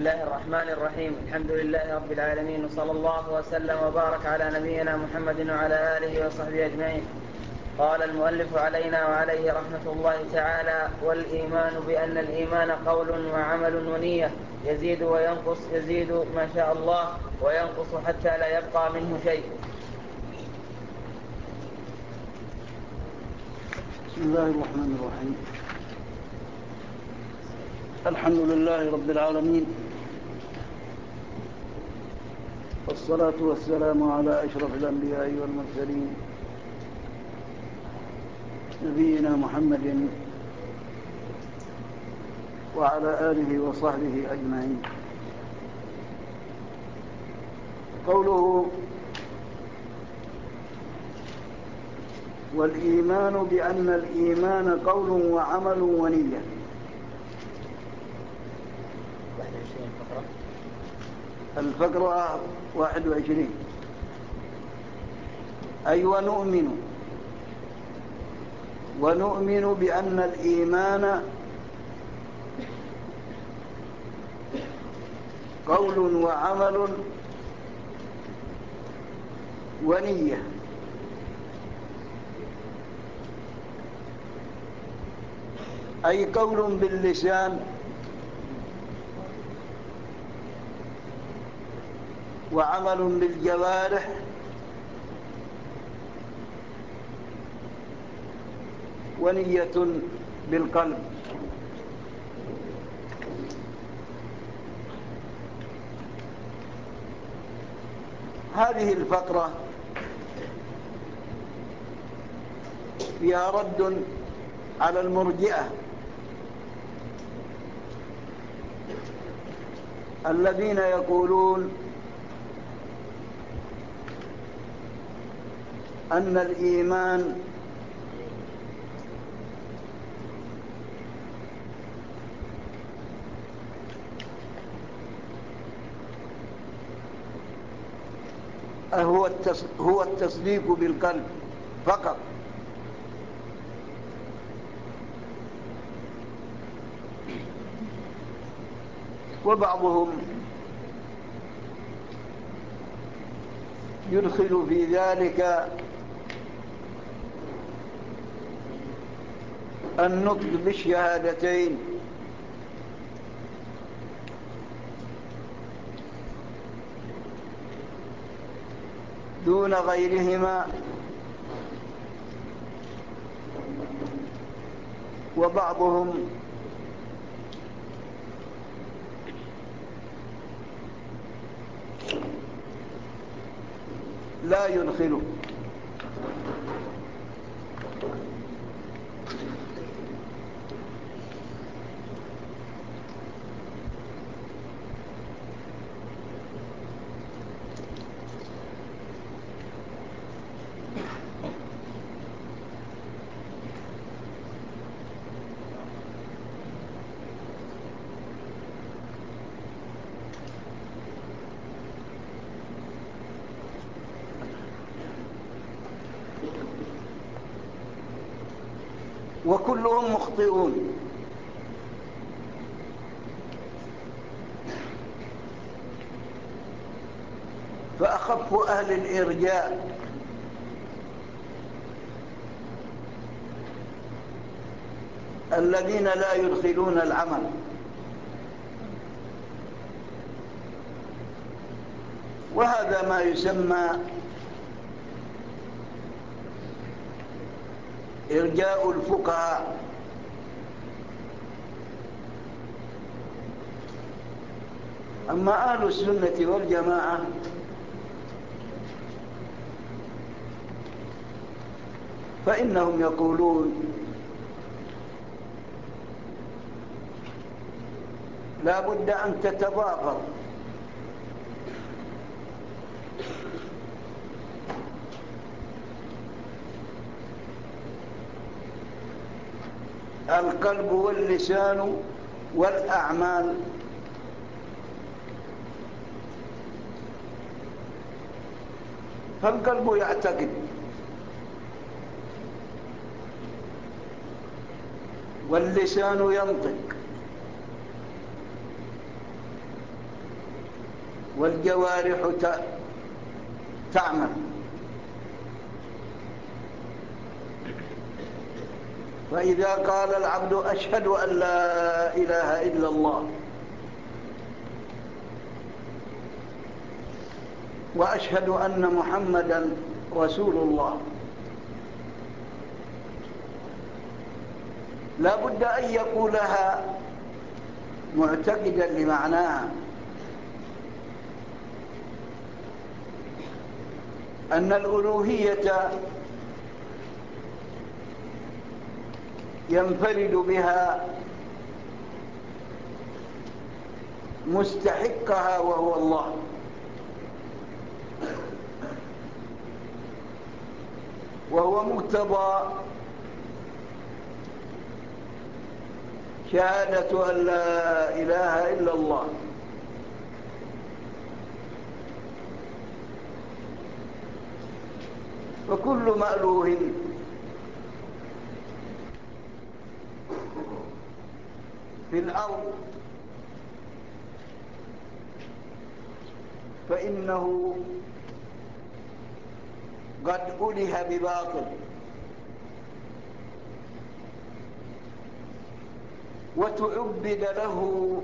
الله الرحمن الرحيم. الحمد لله رب العالمين، وصلى الله وسلم وبارك على نبينا محمد وعلى آله وصحبه أجمعين. قال المؤلف علينا وعليه رحمة الله تعالى: والإيمان بأن الإيمان قول وعمل ونية، يزيد وينقص، يزيد ما شاء الله وينقص حتى لا يبقى منه شيء. بسم الله الرحمن الرحيم. الحمد لله رب العالمين، والصلاة والسلام على أشرف الأنبياء والمرسلين، نبينا محمد وعلى آله وصحبه أجمعين. قوله: والإيمان بأن الإيمان قول وعمل ونية. الفقرة 21. أي ونؤمن بأن الإيمان قول وعمل ونية. أي قول باللسان وعمل بالجوارح ونية بالقلب. هذه الفقرة فيها رد على المرجئة الذين يقولون أن الإيمان هو التصديق بالقلب فقط، وبعضهم يدخل في ذلك النطق بالشهادتين دون غيرهما، وبعضهم لا يدخله. وكلهم مخطئون. فأخف أهل الإرجاء الذين لا يدخلون العمل، وهذا ما يسمى إرجاء الفقهاء. أما أهل السنة والجماعة فإنهم يقولون لا بد أن تتضافر القلب واللسان والأعمال، فالقلب يعتقد واللسان ينطق والجوارح تعمل. فإذا قال العبد أشهد أن لا إله إلا الله وأشهد أن محمدا رسول الله، لا بد أن يقولها معتقدا لمعناها، أن الألوهية ينفرد بها مستحقها وهو الله، وهو مقتضى شهادة أن لا إله إلا الله. فكل مألوه في الأرض فإنه قد أله بباطل، وتعبد له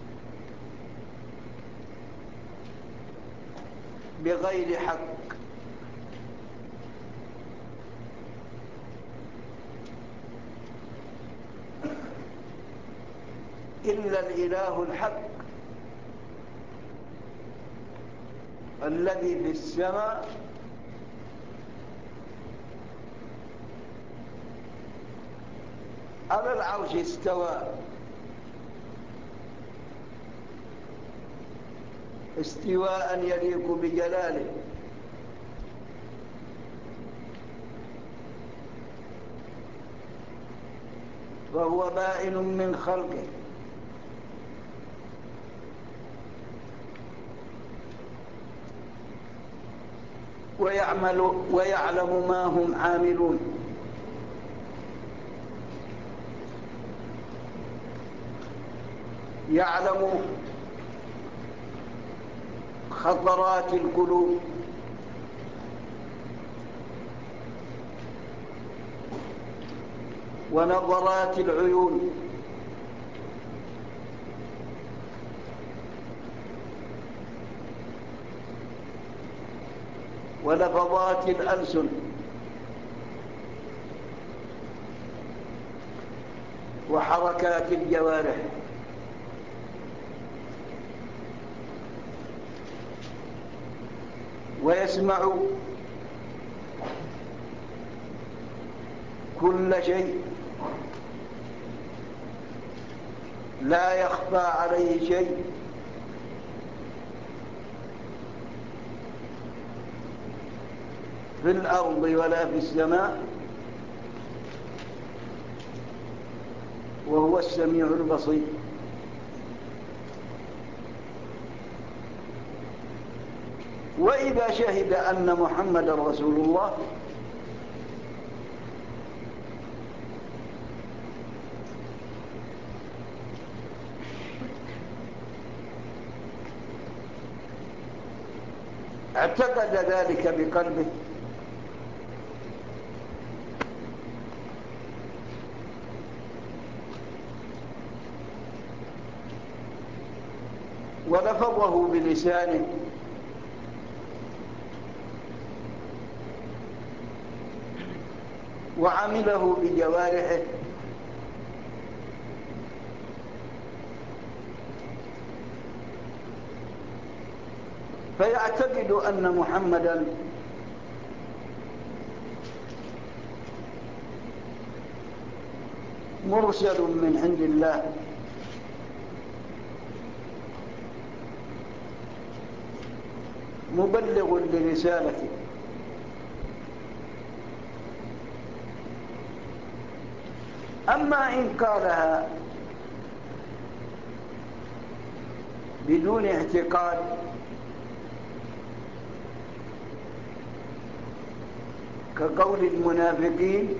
بغير حق، إلا الإله الحق الذي في السماء على العرش استوى استواء يليق بجلاله، وهو بائن من خلقه، ويعلم ما هم عاملون. يعلم خطرات القلوب، ونظرات العيون، ولفظات الألسن، وحركات الجوارح. ويسمع كل شيء، لا يخفى عليه شيء، في الأرض ولا في السماء، وهو السميع البصير. وإذا شهد أن محمد رسول الله اعتقد ذلك بقلبه، ولفظه بلسانه، وعمله بجوارحه، فيعتقد أن محمدًا مرسل من عند الله، مبلغ لرسالته. أما إن قالها بدون اعتقاد كقول المنافقين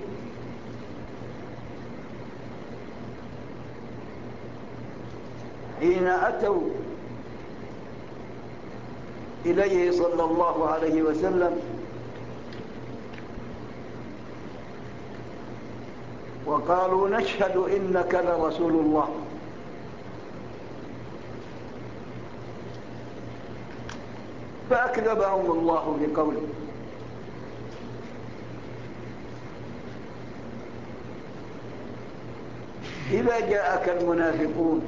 حين أتوا إليه صلى الله عليه وسلم وقالوا نشهد إنك لرسول الله، فأكذبهم الله بقوله إذا جاءك المنافقون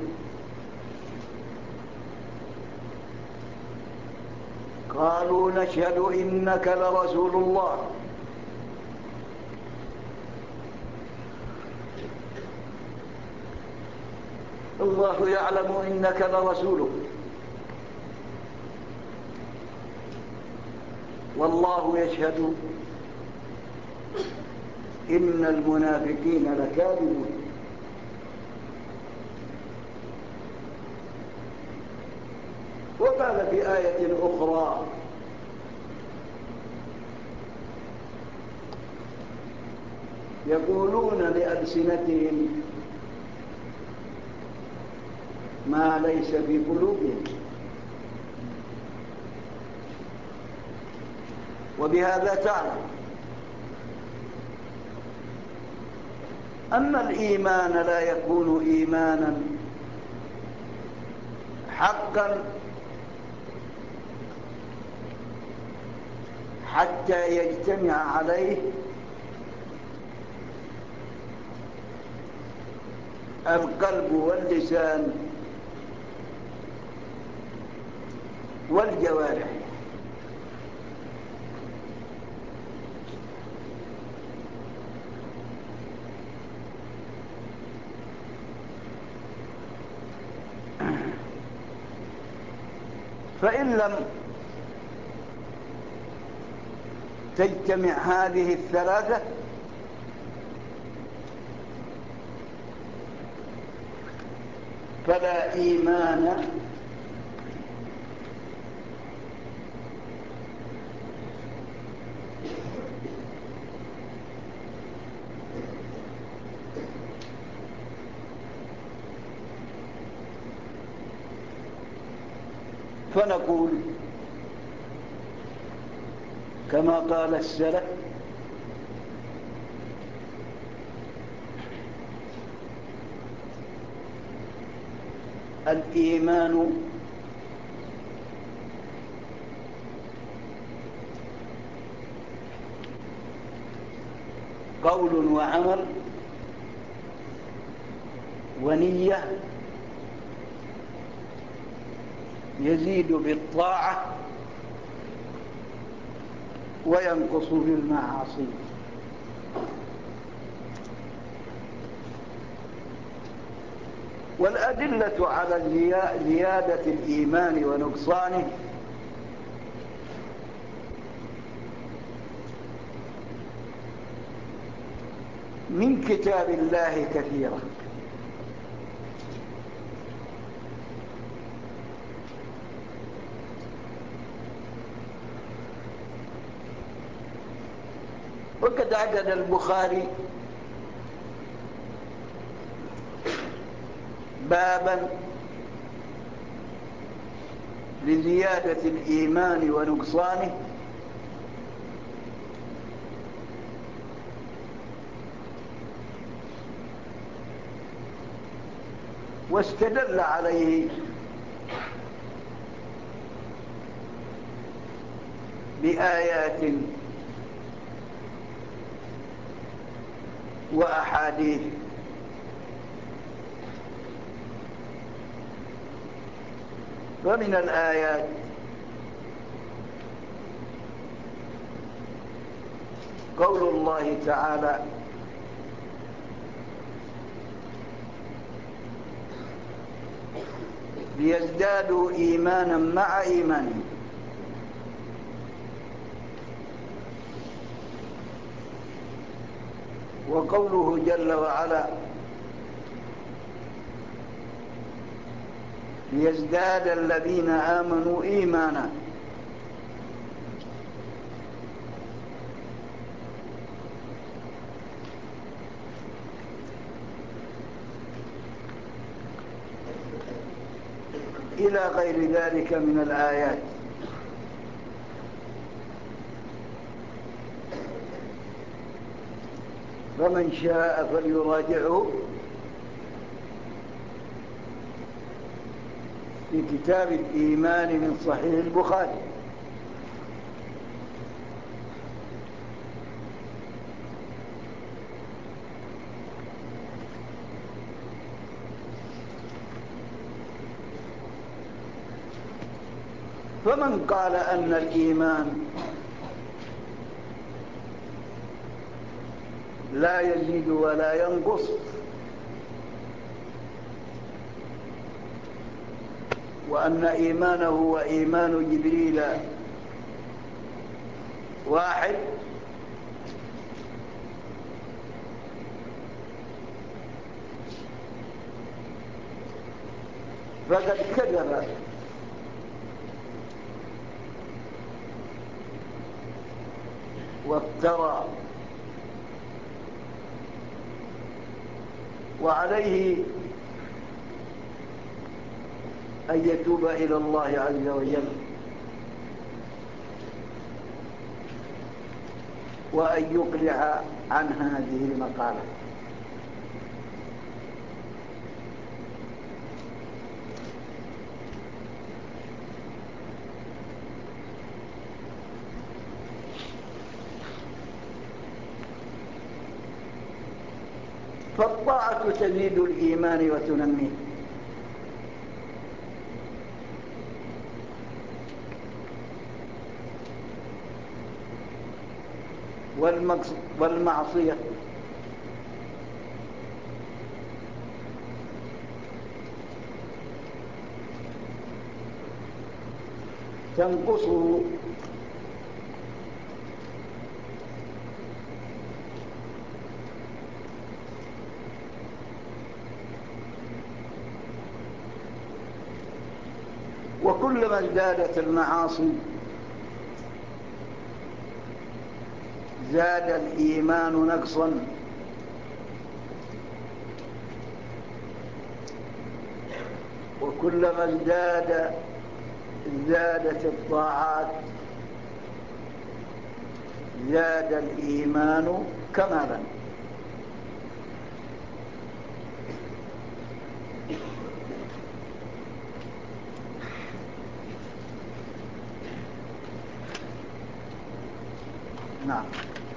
قالوا نشهد إنك لرسول الله الله يعلم إنك لرسوله والله يشهد إن المنافقين لكاذبون. وقال في آية أخرى يقولون بألسنتهم ما ليس في قلوبهم. وبهذا تعلم أن الإيمان لا يكون إيمانا حقا حتى يجتمع عليه القلب واللسان والجوارح. فإن لم تجتمع هذه الثلاثة فلا إيمان فنقول كما قال السلف الإيمان قول وعمل ونية يزيد بالطاعة وينقص بالمعاصي. والأدلة على زيادة الإيمان ونقصانه من كتاب الله كثيرة، وقد عدد البخاري بابا لزيادة الإيمان ونقصانه واستدل عليه بآيات وأحاديث. ومن الآيات قول الله تعالى ليزدادوا إيمانا مع إيمانهم. وقوله جل وعلا ليزداد الذين آمنوا إيمانا. إلى غير ذلك من الآيات. فمن شاء فليراجعه في كتاب الإيمان من صحيح البخاري. فمن قال أن الإيمان لا يزيد ولا ينقص وأن إيمانه وإيمان جبريل واحد فقد كذب وافترى، وعليه أن يتوب إلى الله عز وجل وأن يقلع عن هذه المقالة. فالطاعة تزيد الإيمان وتنميه، والمعصية تنقصه. وكلما ازدادت المعاصي زاد الإيمان نقصا، وكلما زادت الطاعات زاد الإيمان كمالا. نعم.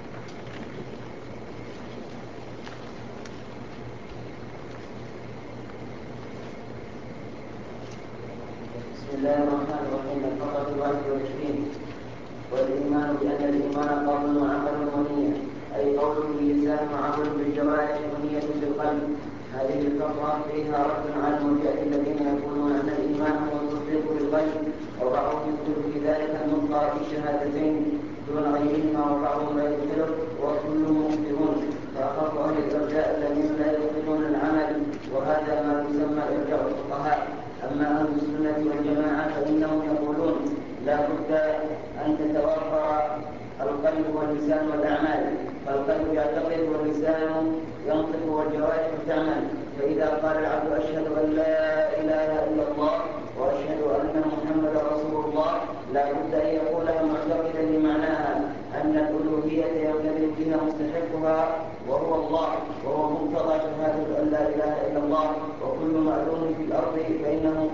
بسم الله الرحمن الرحيم. الفقرة 21. والإيمان بأن الإيمان قول وعمل ونية، أي قول باللسان وعمل بالجوارح ونية بالقلب. هذه الفقرة فيها رد على المرجئة الذين يقولون أن الإيمان هو التصديق بالقلب، وبعضهم يدخل في ذلك النطق بالشهادتين دون غيرهما، وبعضهم لا يدخله وكلهم مخطئون. فأخف أهل الإرجاء الذين لا يدخلون العمل، وهذا ما يسمى إرجاء الفقهاء. أما أهل السنة والجماعة فإنهم يقولون لا بد أن تتوفر القلب واللسان والأعمال، فالقلب يعتقد واللسان ينطق والجوارح تعمل. فإذا قال العبد أشهد أن لا إله إلا الله وأشهد أن محمدا رسول الله، لا بد أن يقولها معتقدا لمعناها أن الألوهية ينفرد بها مستحقها وهو الله، وهو مقتضى شهادة أن لا إله إلا الله. وكل مألوه في الأرض فإنه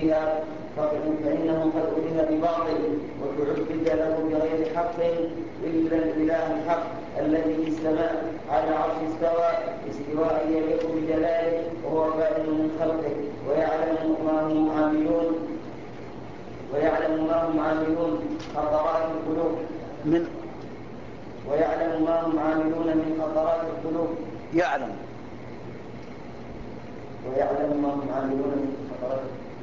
قد أله بباطل وتعبد له بغير حق إلا الإله الحق الذي في السماء على عرش استوى استواء يليق بجلاله، وهو بائن من خلقه ويعلم ما هم عاملون خطرات القلوب ويعلم ما هم عاملون من خطرات القلوب. يعلم ما هم عاملون من خطرات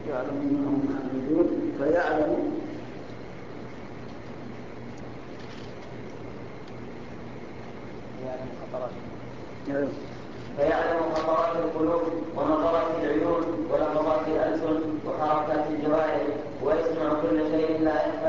فيعلم خطرات القلوب ونظرات العيون ولمضات الألسن وحركات الجوارح، ويسمع كل شيء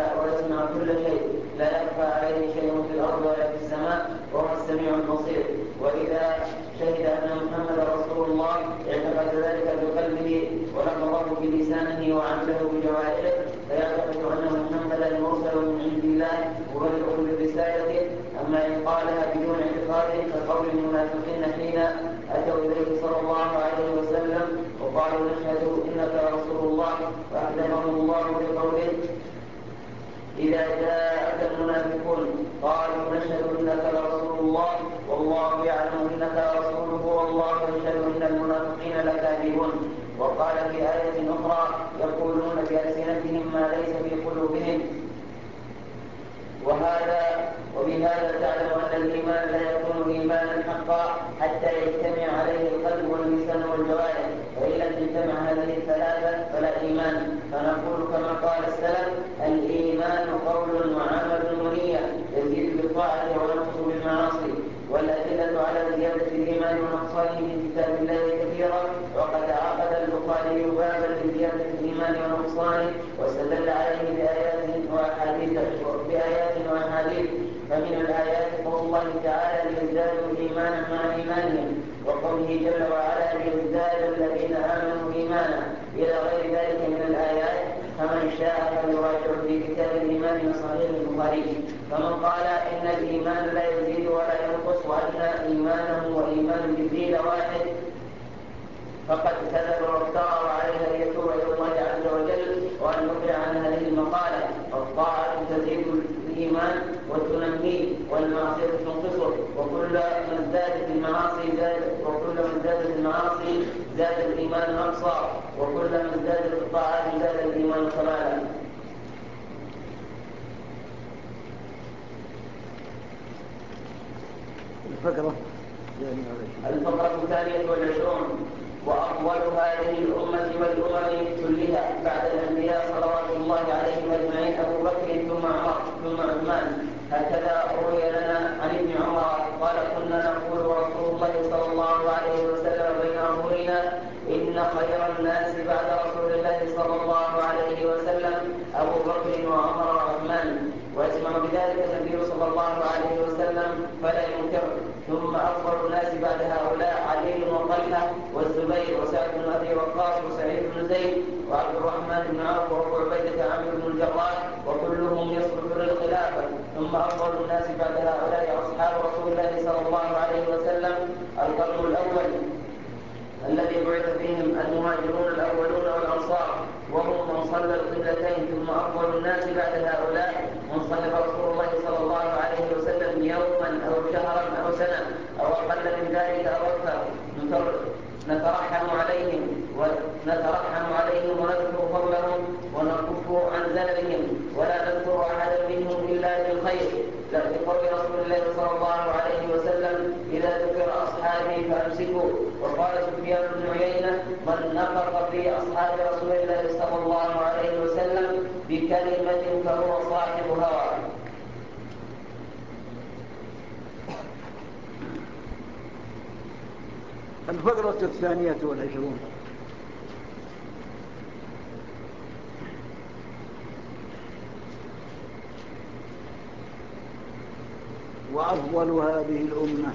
لا يخفى عليه شيء في الأرض ولا في السماء، وهو السميع البصير. وإذا شهد أن محمد رسول الله اعتقد ذلك بقلبه ولفظه بلسانه وعمله بجوارحه، فيعتقد أن محمدا مرسل من عند الله مبلغ برسالته. أما إن قالها بدون اعتقاد كقول المنافقين حين أتوا إليه صلى الله عليه وسلم وقالوا نشهد إنك رسول الله فأحذرهم الله بقوله إذا جاءك المنافقون قالوا نشهد إنك لرسول الله والله يعلم إنك رسوله والله يشهد إن المنافقين لكاذبون. وقال في آية أخرى يقولون بألسنتهم ما ليس في قلوبهم. وبهذا تعلم أن الإيمان لا يكون إيمانا حقا حتى يجتمع عليه القلب واللسان والجوارح، فإن لم تجتمع هذه الثلاثة فلا إيمان. فنقول كما قال السلف الإيمان قول وعمل ونية يزيد بالطاعة وينقص بالمعاصي. والأدلة على زيادة الإيمان ونقصانه في كتاب الله كثيرة، وقد عقد البخاري بابا لزيادة الإيمان ونقصانه واستدل عليه بآيات وأحاديث. فمن الآيات قول الله تعالى ليزدادوا إيمانا مع إيمانهم، وقوله جل وعلا ليزداد الذين آمنوا إيمانا، إلى غير ذلك من الآيات. فمن شاء فليراجع في كتاب الإيمان من صحيح البخاري. فمن قال إن الإيمان لا يزيد ولا ينقص وأن إيمانه وإيمان جبريل واحد فقد كذب وافترى، وعليه أن يتوب إلى الله عز وجل وأن يقلع عن هذه المقالة. فالطاعة تزيد الإيمان وتنميه، والمعصية تنقصه، وكل من زادت المعاصي زاد الإيمان نقصا، وكل من زادت الطاعات زاد الإيمان كمالا. الفقرة 22. وأفضل هذه الأمة والأمم كلها بعد الأنبياء صلوات الله عليهم أجمعين أبو بكر ثم عمر ثم عثمان. هكذا روي لنا عن ابن عمر قال كنا نقول ورسول الله صلى الله عليه وسلم بين أظهرنا إن خير الناس بعد رسول الله صلى الله عليه وسلم أبو بكر وعمر وعثمان، ويسمع بذلك النبي صلى الله عليه وسلم فلا ينكر. ثم أفضل الناس بعد هؤلاء علي وطلحة والزبير وسعد بن أبي وقاص وسعيد بن زيد وعبد الرحمن بن عوف وأبو عبيدة عامر بن الجراح، وكلهم يصلح للخلافة. ثم أفضل الناس بعد هؤلاء أصحاب رسول الله صلى الله عليه وسلم القرن الأول الذي بعث فيهم المهاجرون الأولون والأنصار، وهم من صلى القبلتين. ثم أفضل الناس بعد هؤلاء من صلى رسول الله صلى الله عليه وسلم يوما أو شهرا أو سنة أو أقل من ذلك أو أكثر، نترحم عليهم ونذكر فضلهم ونكف عن زللهم، ولا نذكر أحدا منهم إلا بالخير، لقول رسول الله صلى الله عليه وسلم إذا ذكر أصحابي فأمسكوا. وقال سفيان بن عيينة من نطق في أصحاب رسول الله صلى الله عليه وسلم بكلمة فهو صاحب هوى. الفقرة 22. وأفضل هذه الأمة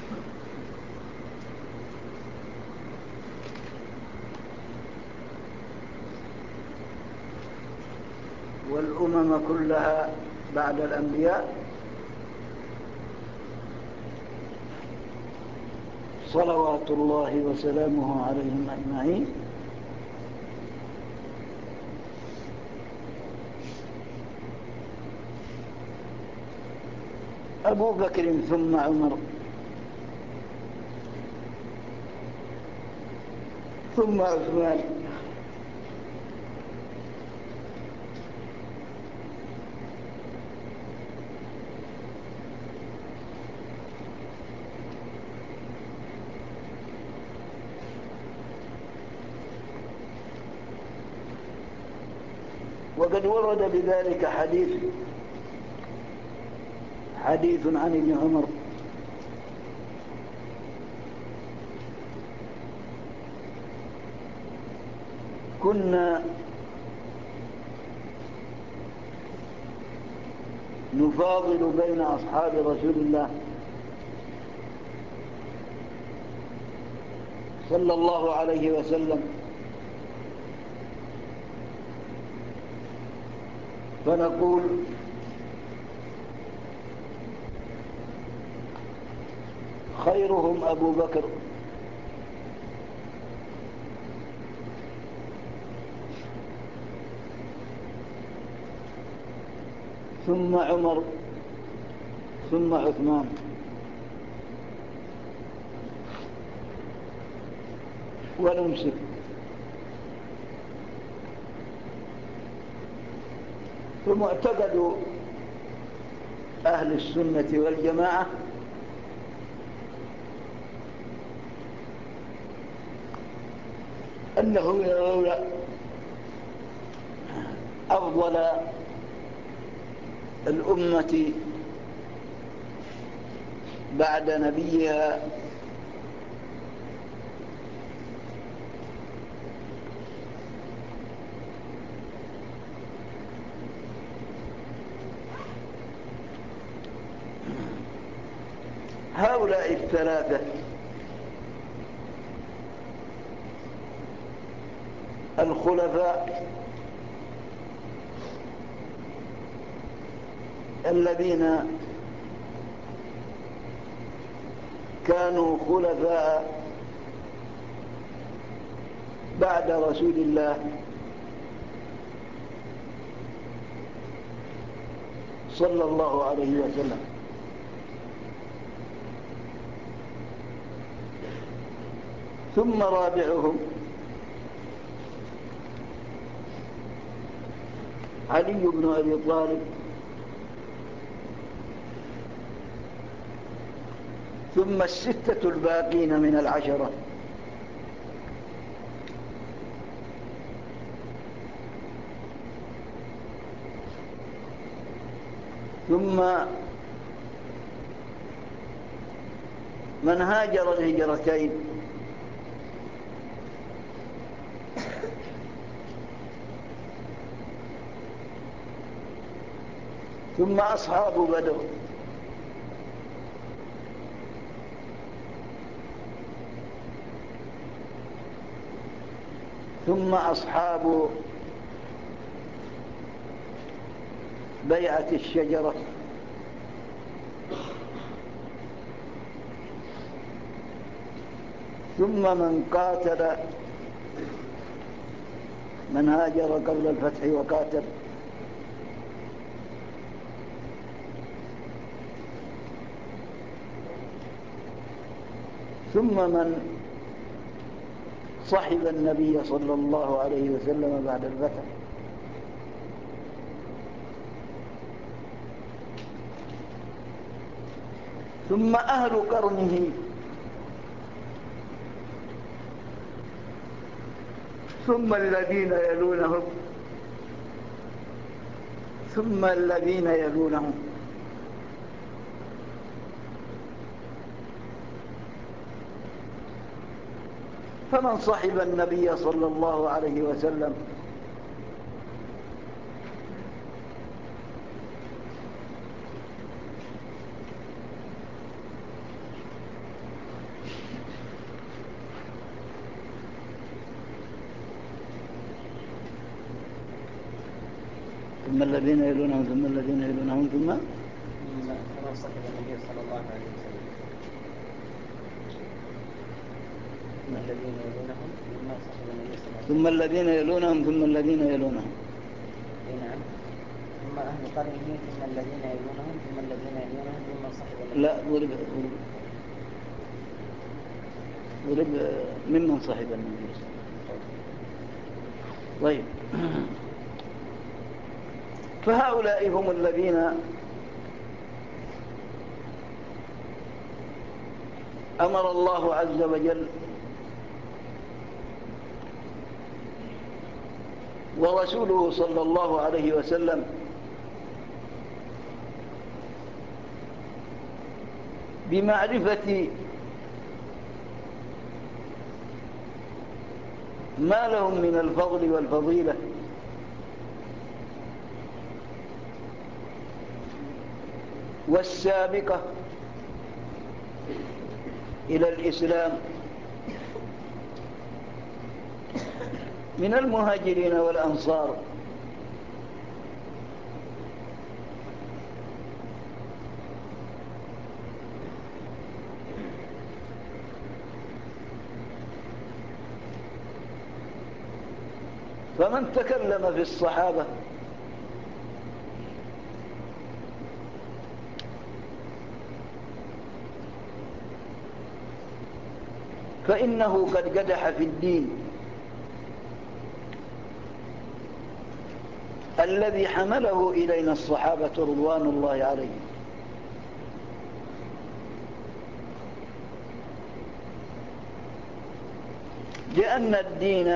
والأمم كلها بعد الأنبياء صلوات الله وسلامه عليهم أجمعين أبو بكر ثم عمر ثم عثمان وقد ورد بذلك حديث عن ابن عمر كنا نفاضل بين أصحاب رسول الله صلى الله عليه وسلم، فنقول خيرهم أبو بكر، ثم عمر، ثم عثمان. ونمسك فمعتقد أهل السنة والجماعة أنه يرون أفضل الأمة بعد نبيها هؤلاء الثلاثة: الخلفاء الذين كانوا خلفاء بعد رسول الله صلى الله عليه وسلم، ثم رابعهم علي بن أبي طالب، ثم الستة الباقين من العشرة، ثم من هاجر الهجرتين، ثم أصحاب بدر، ثم أصحاب بيعة الشجرة، ثم من قاتل، من هاجر قبل الفتح وقاتل، ثم من صحب النبي صلى الله عليه وسلم بعد الفتح، ثم أهل قرنه، ثم الذين يلونهم، ثم الذين يلونهم. فمن صحب النبي صلى الله عليه وسلم ثم الذين يلونهم، ثم الذين يلونهم، ثم صحب النبي صلى الله عليه وسلم، الذين يلونهم ثم صحب النبي صلى الله عليه وسلم، ثم الذين يلونهم، ثم الذين يلونهم. نعم. ثم أهل قرنه، ثم الذين يلونهم، ثم الذين يلونهم، ثم صحب النبي. لا، ضرب ممن صحب النبي صلى الله عليه وسلم. طيب، فهؤلاء هم الذين أمر الله عز وجل ورسوله صلى الله عليه وسلم بمعرفة ما لهم من الفضل والفضيلة، والسابقة إلى الإسلام من المهاجرين والأنصار، فمن تكلم في الصحابة فإنه قد قدح في الدين الذي حمله إلينا الصحابة رضوان الله عليهم، لأن الدين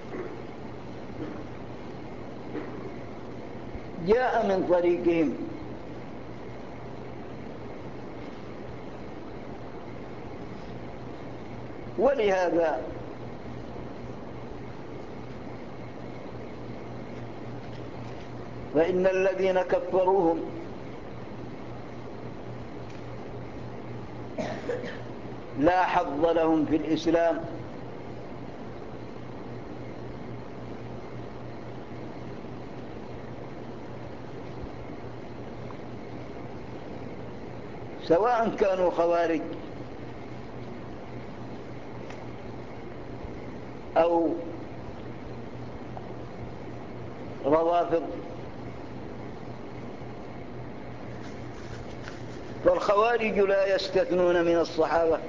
جاء من طريقهم، ولهذا فإن الذين كفروهم لا حظ لهم في الإسلام، سواء كانوا خوارج أو روافض. فالخوارج لا يستثنون من الصحابة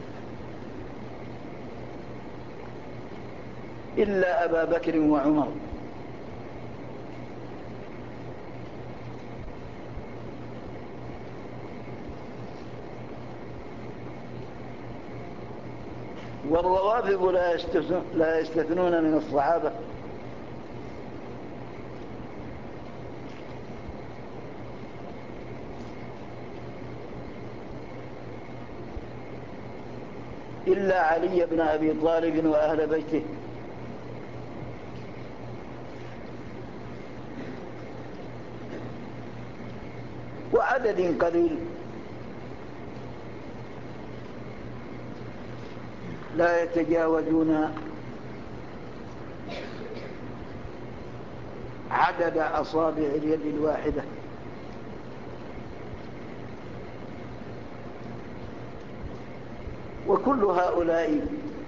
إلا أبا بكر وعمر، والروافض لا يستثنون من الصحابة إلا علي بن أبي طالب وأهل بيته، وعدد قليل لا يتجاوزون عدد أصابع اليد الواحدة. وكل هؤلاء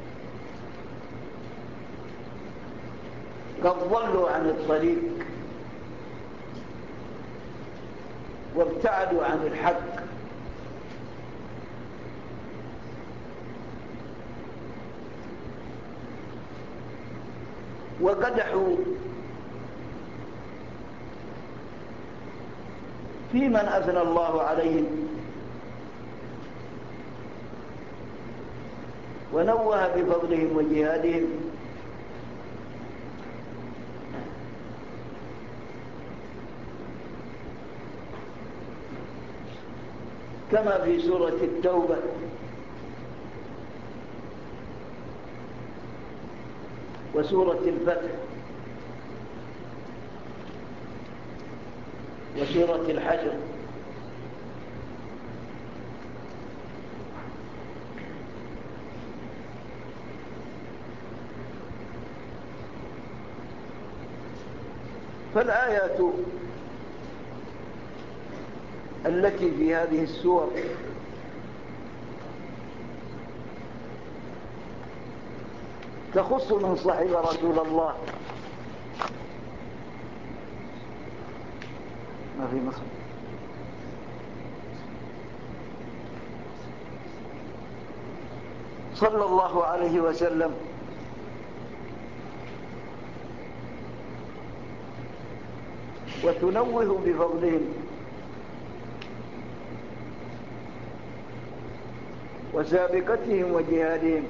قد ضلوا عن الطريق وابتعدوا عن الحق، وقدحوا في من أثنى الله عليهم ونوه بفضلهم وجهادهم، كما في سورة التوبة وسورة الفتح وسورة الحشر. فالآيات التي في هذه السور تخص من صحب رسول الله ما في مصر صلى الله عليه وسلم، وتنوه بفضلهم وسابقتهم وجهادهم،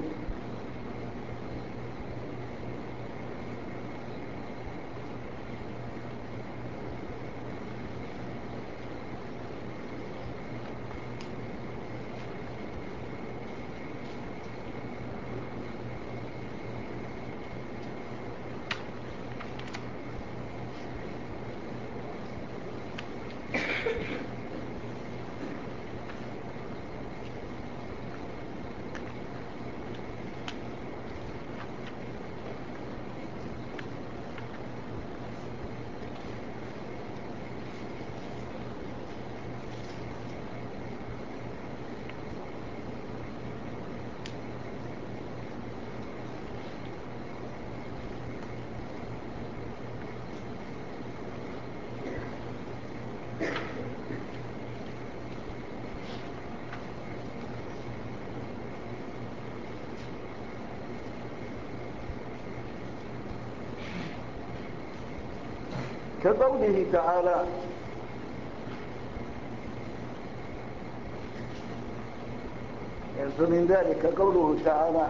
كقوله تعالى: فمن ذلك قوله تعالى: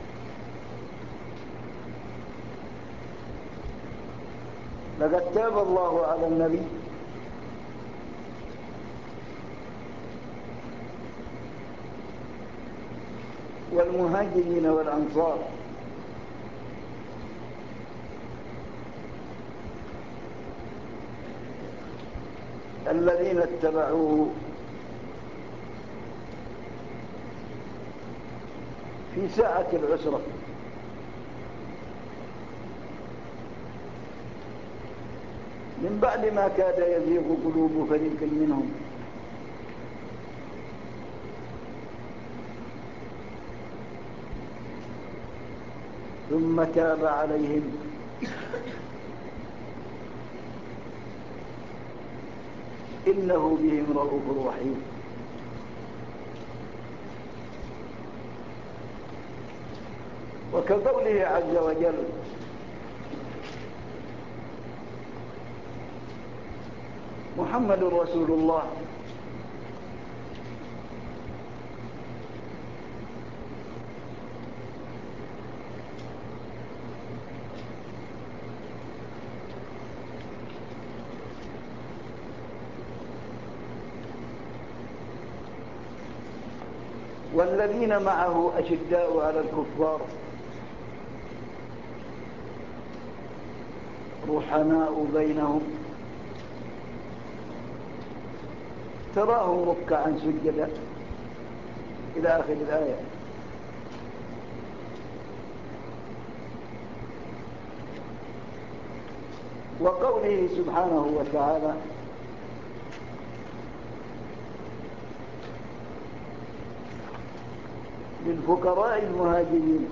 لقد تاب الله على النبي والمهاجرين والأنصار الذين اتبعوه في ساعة العسرة من بعد ما كاد يزيغ قلوب فريق منهم ثم تاب عليهم إنه بهم رؤوف رحيم. وكقوله عز وجل: محمد رسول الله والذين معه أشداء على الكفار رحماء بينهم تراهم ركعا سجدا إلى آخر الآية. وقوله سبحانه وتعالى: للفقراء المهاجرين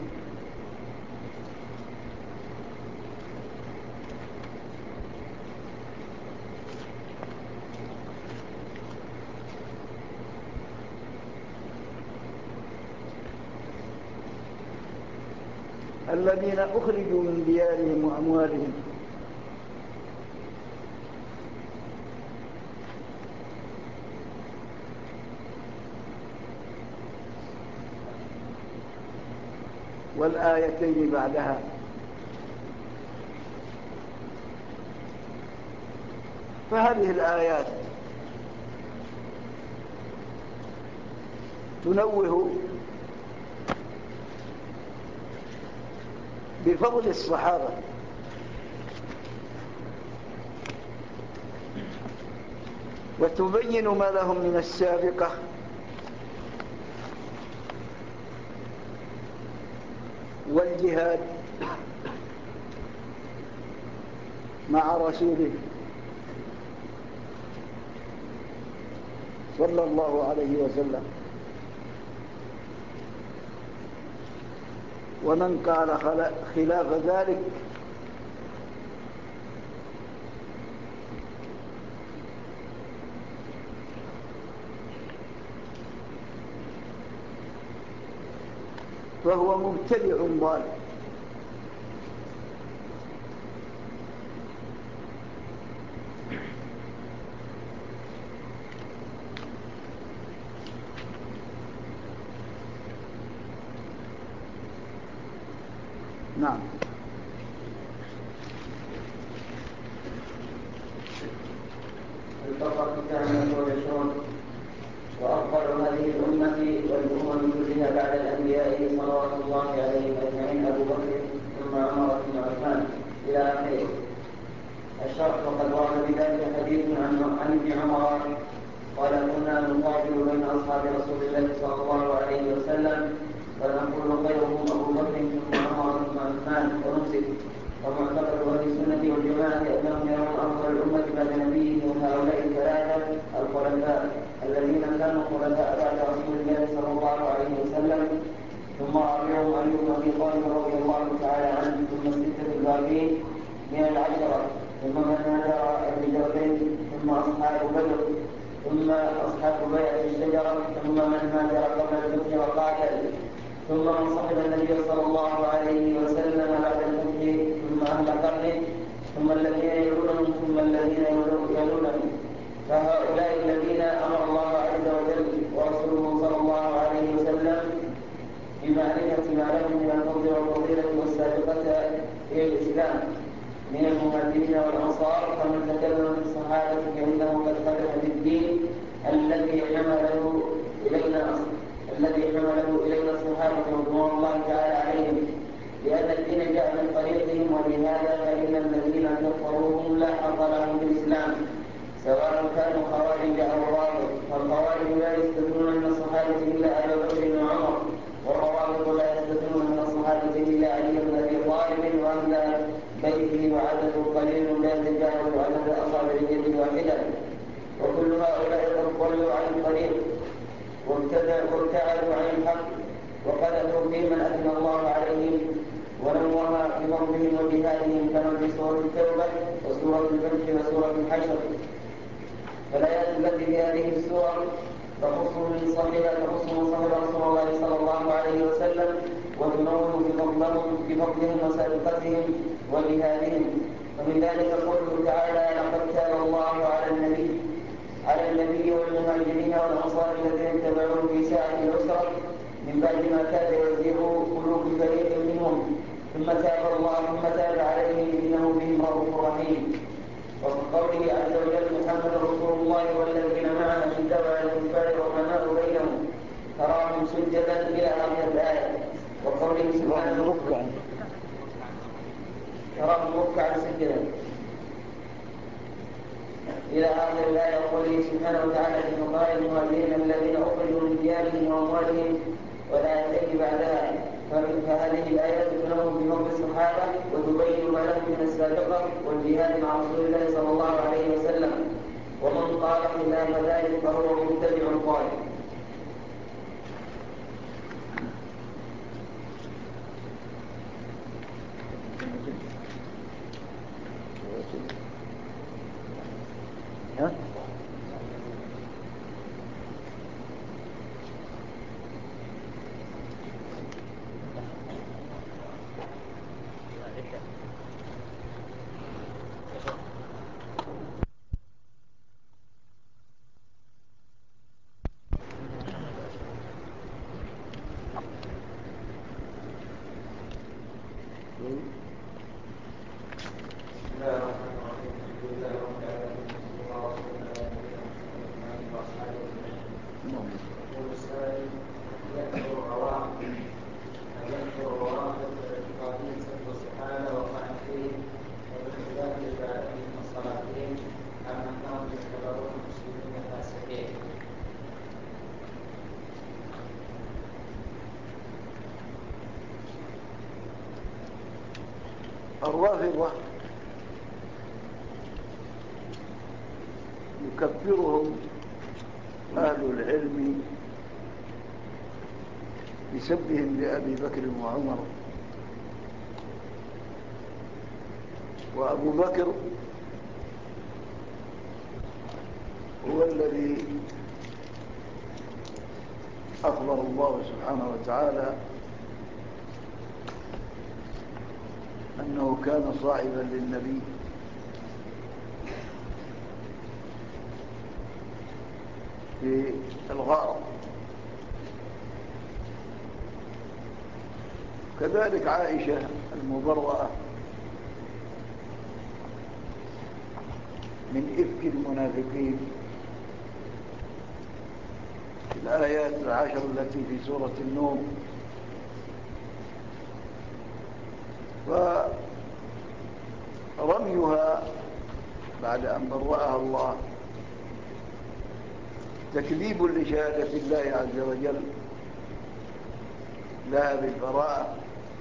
الذين أخرجوا من ديارهم وأموالهم والآيتين بعدها. فهذه الآيات تنوه بفضل الصحابة وتبين ما لهم من السابقة والجهاد مع رسوله صلى الله عليه وسلم. ومن قال خلاف ذلك فهو مبتدع ضال. نعم. الفقرة 29. وأفضل هذه الأمة والأمم كلها بعد الأنبياء صلوات الله عليهم أجمعين أبو بكر ثم عمر ثم عثمان إلى آخره. الشرح: وقد ورد بذلك حديث عن ابن عمر قال: كنا نقاتل بين أصحاب رسول الله صلى الله عليه وسلم فنقول خيرهم أبو بكر ثم عمر ثم عثمان ونمسك. ومعتقد أهل السنة والجماعة أنهم يرون أفضل الأمة بعد نبيهم هؤلاء الثلاثة الخلفاء الذين كانوا خلفاء بعد رسول الله صلى الله عليه وسلم، ثم رابعهم علي بن أبي طالب رضي الله تعالى عنه، ثم الستة الباقين من العشرة، ثم من هاجر الهجرتين، ثم أصحاب بدر، ثم أصحاب بيعة الشجرة، ثم من هاجر قبل الفتح وقاتل، ثم من صحب النبي صلى الله عليه وسلم بعد الفتح، ثم أهل قرنه، ثم الذين يلونهم، ثم الذين يلونهم. فهؤلاء الذين أمر الله عز وجل ورسوله صلى الله عليه وسلم بمعرفة ما لهم من الفضل والفضيلة والسابقة إلى الإسلام من المهاجرين والأنصار، فمن تكلم في الصحابة فإنه قد قدح بالدين الذي حمله إلينا الصحابة رضوان الله تعالى عليهم، لأن الدين جاء من طريقهم، ولهذا فإن الذين كفروهم لا حظ لهم في الإسلام سواء كانوا خوارج أو رافض. فالخوارج لا يستثنون من الصحابة إلا أبا بكر وعمر، والروافض لا يستثنون من الصحابة إلا علي بن أبي طالب وأهل بيته، وعدده قليل لا يتجاوز عدد أصابع اليد الواحدة. وكل هؤلاء قد ضلوا عن الطريق وابتعدوا عن الحق، وقذفوا في من أثنى الله عليهم ونوه بفضلهم وجهادهم، كما في سورة التوبة وسورة الفتح وسورة الحشر. فالآيات التي في هذه السور تخص من صحب رسول الله صلى الله عليه وسلم، وتنوه بفضلهم وسابقتهم وجهادهم. ومن ذلك قوله تعالى: لقد تاب الله على النبي والمهاجرين والأنصار الذين اتبعوه في ساعة العسرة من بعد ما كاد يزيغ قلوب فريق منهم، ثم تاب عليهم إنه بهم رؤوف رحيم. وفي قوله عز وجل: محمد رسول الله والذين معه أشداء على الكفار رحماء بينهم تراهم سجدا إلى آخر الآية. وقوله سبحانه: تراهم ركعا سجدا إلى آخر الآية. وقوله سبحانه وتعالى في فضائل المهاجرين الذين أخرجوا من ديارهم وأموالهم والآيتين بعدها. فهذه الآيات تنوه بفضل الصحابة وتبين ما لهم من السابقة والجهاد مع رسول الله صلى الله عليه وسلم، ومن قال خلاف ذلك فهو مبتدع ضال. الرافضة يكفرهم أهل العلم بسبهم لأبي بكر وعمر. وأبو بكر هو الذي أخبر الله سبحانه وتعالى أنه كان صاحبا للنبي في الغار. كذلك عائشة المبرأة من إفك المنافقين في الآيات العشر التي في سورة النور. فرميها بعد أن برأها الله تكذيب لشهادة الله عز وجل لها بالبراءة.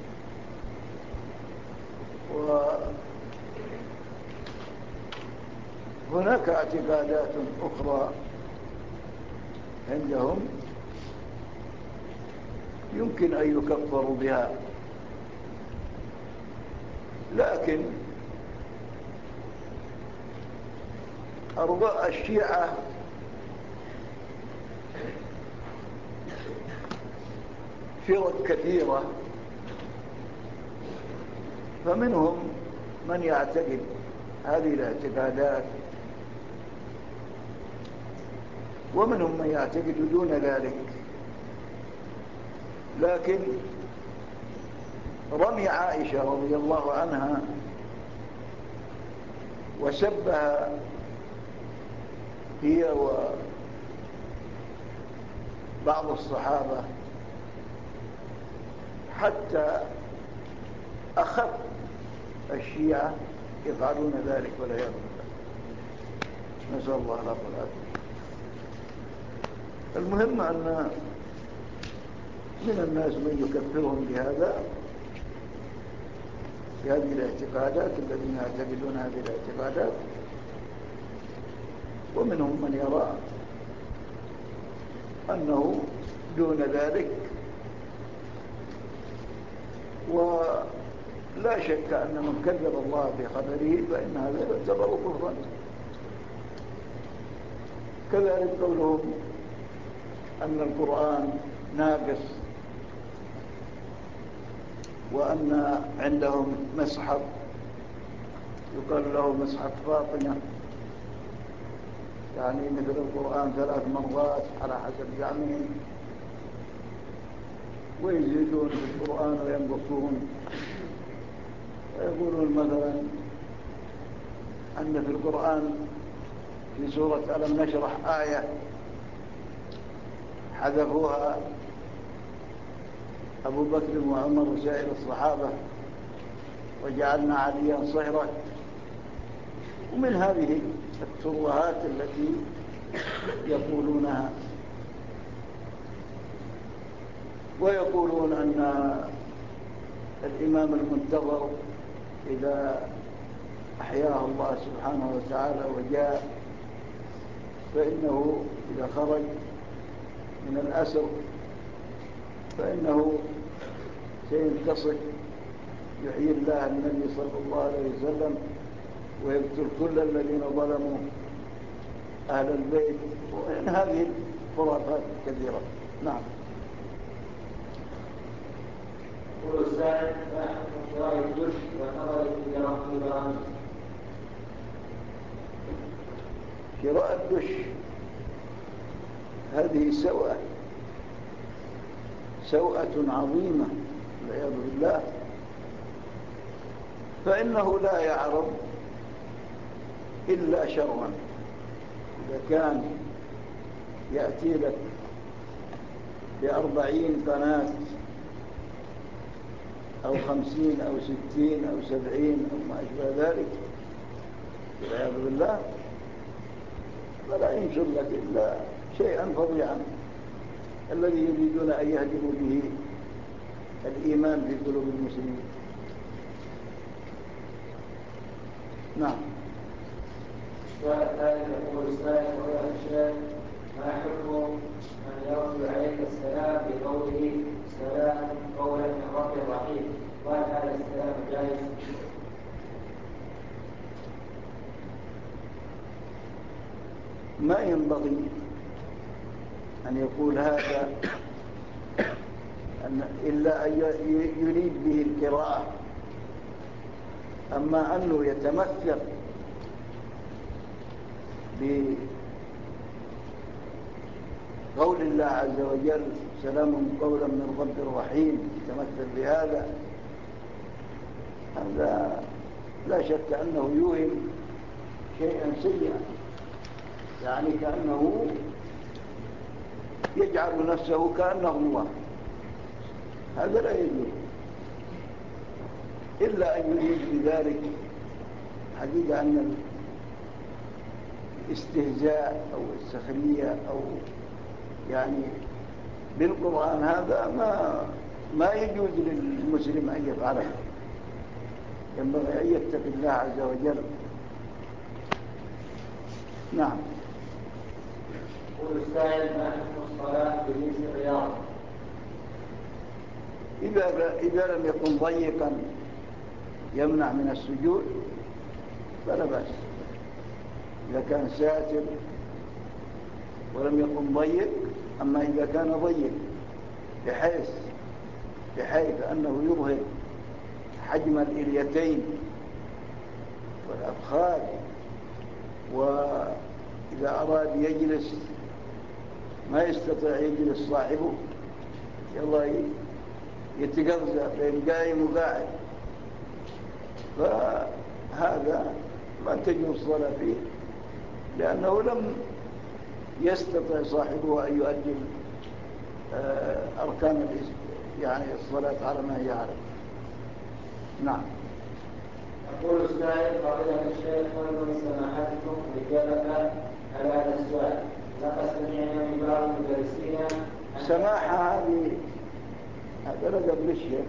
وهناك اعتقادات أخرى عندهم يمكن أن يكفروا بها، لكن الشيعة فرق كثيرة، فمنهم من يعتقد هذه الاعتقادات، ومنهم من يعتقد دون ذلك. لكن رمي عائشة رضي الله عنها وسبها هي وبعض الصحابة حتى أخف الشيعة يفعلون ذلك والعياذ بالله، نسأل الله العفو والعافية. المهم أن من الناس من يكفرهم بهذه الاعتقادات، الذين يعتقدون هذه الاعتقادات، ومنهم من يرى أنه دون ذلك. ولا شك أن من كذب الله بخبره فإن هذا يعتبر كفرا. كذلك قولهم أن القرآن ناقص، وأن عندهم مصحف يقال له مصحف فاطمة، يعني مثل القرآن 3 مرات على حسب زعمهم، ويزيدون في القرآن وينقصون، ويقولون مثلا أن في القرآن في سورة ألم نشرح آية حذفوها أبو بكر وعمر وسائر الصحابة وجعلنا عليا صهرا. ومن هذه الترهات التي يقولونها. ويقولون أن الإمام المنتظر إذا أحياه الله سبحانه وتعالى وجاء، فإنه إذا خرج من الأسر فإنه سينتصر، يحيي الله النبي صلى الله عليه وسلم ويقتل كل الذين ظلموا أهل البيت. ومن هذه الخرافات كثيرة. نعم. يقول السائل: ما حكم شراء الدش والنظر في البرامج؟ شراء الدش هذه سوءة عظيمة والعياذ بالله، فإنه لا يعرض إلا شرا. إذا كان يأتي لك ب40 قناة أو 50 أو 60 أو 70 أو ما أشبه ذلك والعياذ بالله، فلا ينشر لك إلا شيئا فظيعا الذي يريدون أن يهدموا به الإيمان في قلوب المسلمين. نعم. وذلك يقول السائل: ويا الشيخ، ما حكم من يرد عليك السلام بقوله سلام قولا من رب رحيم؟ وهل هذا السلام جائز؟ ما ينبغي أن يقول هذا إلا أن يريد به القراءة. أما أنه يتمثل بقول الله عز وجل سلام قولا من رب رحيم، يتمثل بهذا، هذا لا شك أنه يوهم شيئا سيئا، يعني كأنه يجعل نفسه كأنه الله. هذا لا يجوز إلا أن يريد بذلك حقيقة أن الاستهزاء أو السخرية أو يعني بالقرآن، هذا ما يجوز للمسلم أن يفعله. ينبغي أن يتقي الله عز وجل. نعم. يقول السائل: ما حكم الصلاة بجنس الرياضة؟ إذا لم يكن ضيقا يمنع من السجود فلا بأس. إذا كان ساتر ولم يكن ضيق. أما إذا كان ضيق بحيث أنه يظهر حجم الإليتين والأفخاذ، وإذا أراد يجلس ما يستطيع يجلس صاحبه، يلا يتقرزع بين قايم وقاعد، فهذا ما تجوز الصلاة فيه، لأنه لم يستطيع صاحبه أن يؤدي أركان يعني الصلاة على ما هي عليه. نعم. يقول السائل: فضيلة الشيخ، من سماحتكم إجابة على هذا السؤال؟ لقد سمعنا من بعض المدرسين سماحة هذا لقب للشيخ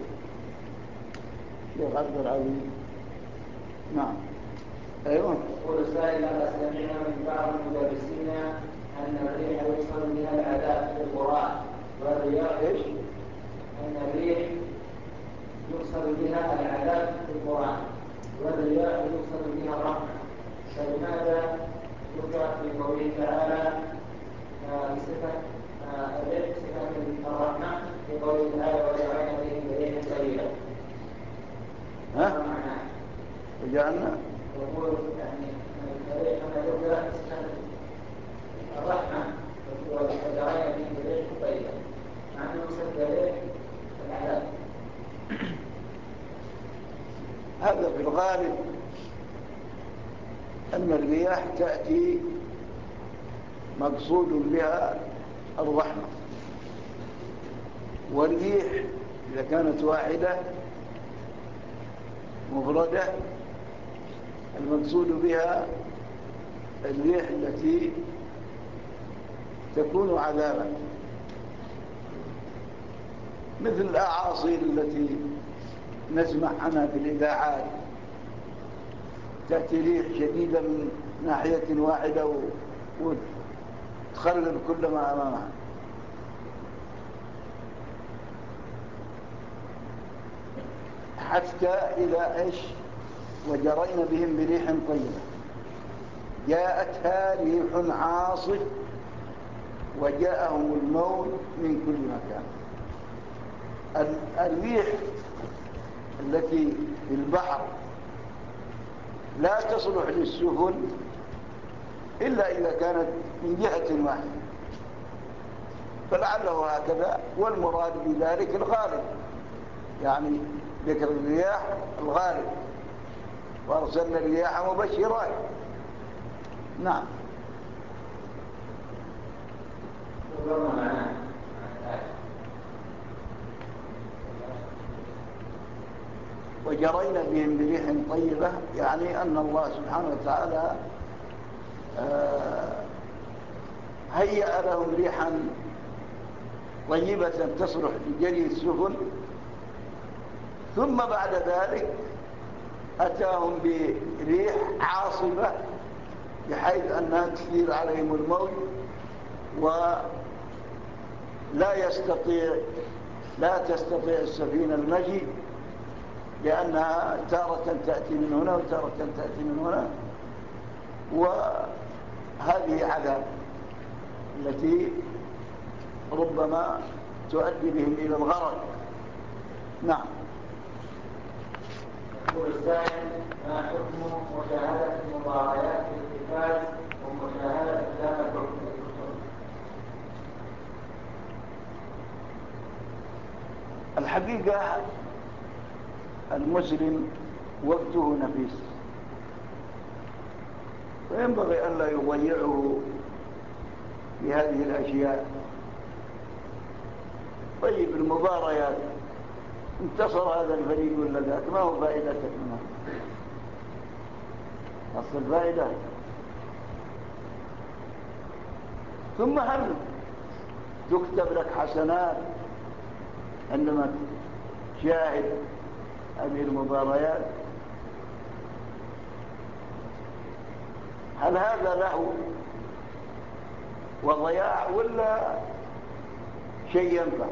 عبد العزيز. نعم. أيوه. يقول السائل: لقد سمعنا من بعض المدرسين أن الريح يوصل بها العذاب في القرآن والرياح. إيش؟ أن الريح يوصل بها العذاب في القرآن والرياح يوصل بها الرحمة، فلماذا ذكر في قوله تعالى بصفة الريح صفة الرحمة في قوله تعالى: وجعلنا بهم ريحا طيبة؟ وجعلنا يقول يعني الريح كما ذكر صفة الرحمة وجعلنا بهم ريحا طيبة، مع أنه صفة الريح العذاب. هذا في الغالب أن الرياح تأتي مقصود بها الرحمة، والريح إذا كانت واحدة مفردة المقصود بها الريح التي تكون عذابا، مثل الأعاصير التي نسمع عنها في الإذاعات، تأتي ريح شديدة من ناحية واحدة وتخرب كل ما أمامها. حتى إذا إيش وجرينا بهم بريح طيبة جاءتها ريح عاصف وجاءهم الموت من كل مكان. الريح التي في البحر لا تصلح للسفن إلا إذا كانت من جهة واحدة، فلعله هكذا، والمراد بذلك الغالب، يعني ذكر الرياح الغالب، وأرسلنا الرياح مبشرات. نعم. وجرينا بهم بريح طيبة، يعني أن الله سبحانه وتعالى هيأ لهم ريحا طيبة تصلح لجري السفن، ثم بعد ذلك أتاهم بريح عاصفة بحيث أنها تثير عليهم الموج، لا تستطيع السفينة المشي، لأنها تارة تأتي من هنا وتارة تأتي من هنا، وهذه عذاب التي ربما تؤدي بهم إلى الغرق. نعم. يقول السائل: ما حكم مشاهدة المباريات في التلفاز ومشاهدة أفلام الكرتون؟ الحقيقة المسلم وقته نفيس، وينبغي أن لا يضيعه بهذه الأشياء. طيب المباريات انتصر هذا الفريق ولا ذاك، ما هو فائدتك منها؟ أصل الفائدة. ثم هل تكتب لك حسنات عندما تشاهد هذه المباريات؟ هل هذا له وضياع ولا شيء ينفع؟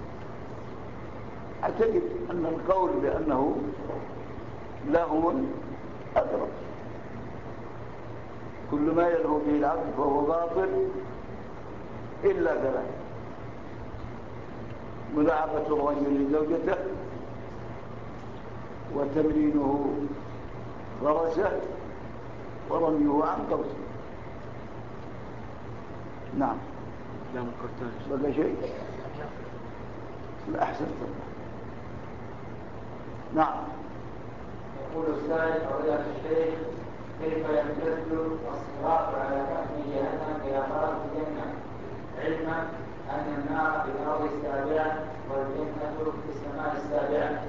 أعتقد أن القول بأنه لهو أدرك، كل ما يلهو به العبد فهو باطل إلا ثلاث: ملاعبة الرجل لزوجته، وتمرينه فرسه، ورميه عن قوسه. نعم. لا ما قلتهاش. بقى شيء؟ لا أحسنت. نعم. يقول السائل فضيلة الشيخ: كيف يمتد الصراط على كهف جهنم إلى خراب الجنة، علما أن النار في الأرض السابعة والجنة في السماء السابعة؟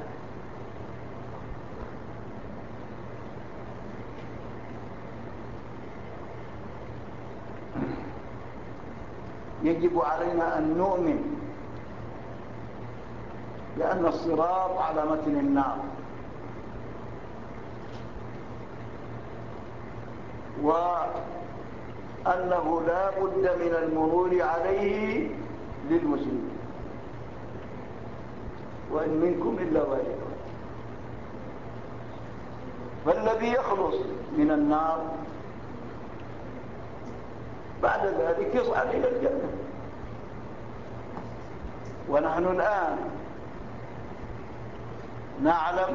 يجب علينا أن نؤمن بأن الصراط على متن النار، وأنه لا بد من المرور عليه للمسلمين، وإن منكم إلا واردها. فالذي يخلص من النار بعد ذلك يصعد إلى الجنة. ونحن الآن نعلم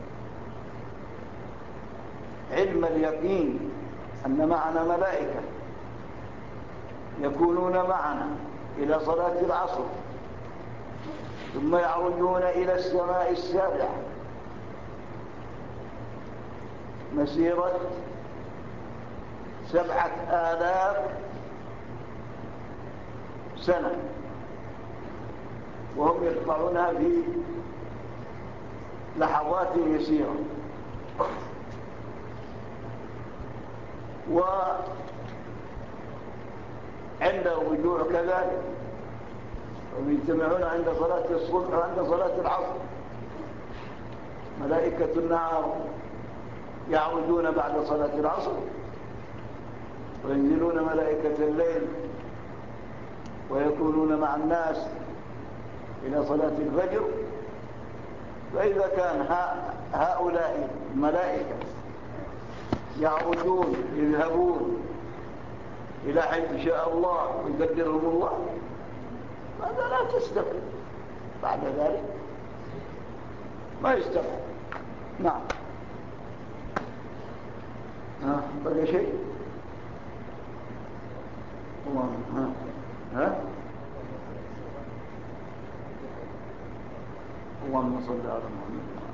علم اليقين أن معنا ملائكة يكونون معنا إلى صلاة العصر، ثم يعرجون إلى السماء السابعة مسيرة 7,000 سنة، وهم يقطعونها في لحظات يسيرة. وعند الرجوع كذلك هم يجتمعون عند صلاة الصبح وعند صلاة العصر. ملائكة النار يعرجون بعد صلاة العصر، وينزلون ملائكة الليل ويكونون مع الناس إلى صلاة الفجر. فإذا كان هؤلاء الملائكة يعرجون يذهبون إلى حيث شاء الله ويقدرهم الله، ماذا لا تستقيم بعد ذلك؟ ما يستقيم. نعم. بقى شيء؟ اللهم صل على محمد.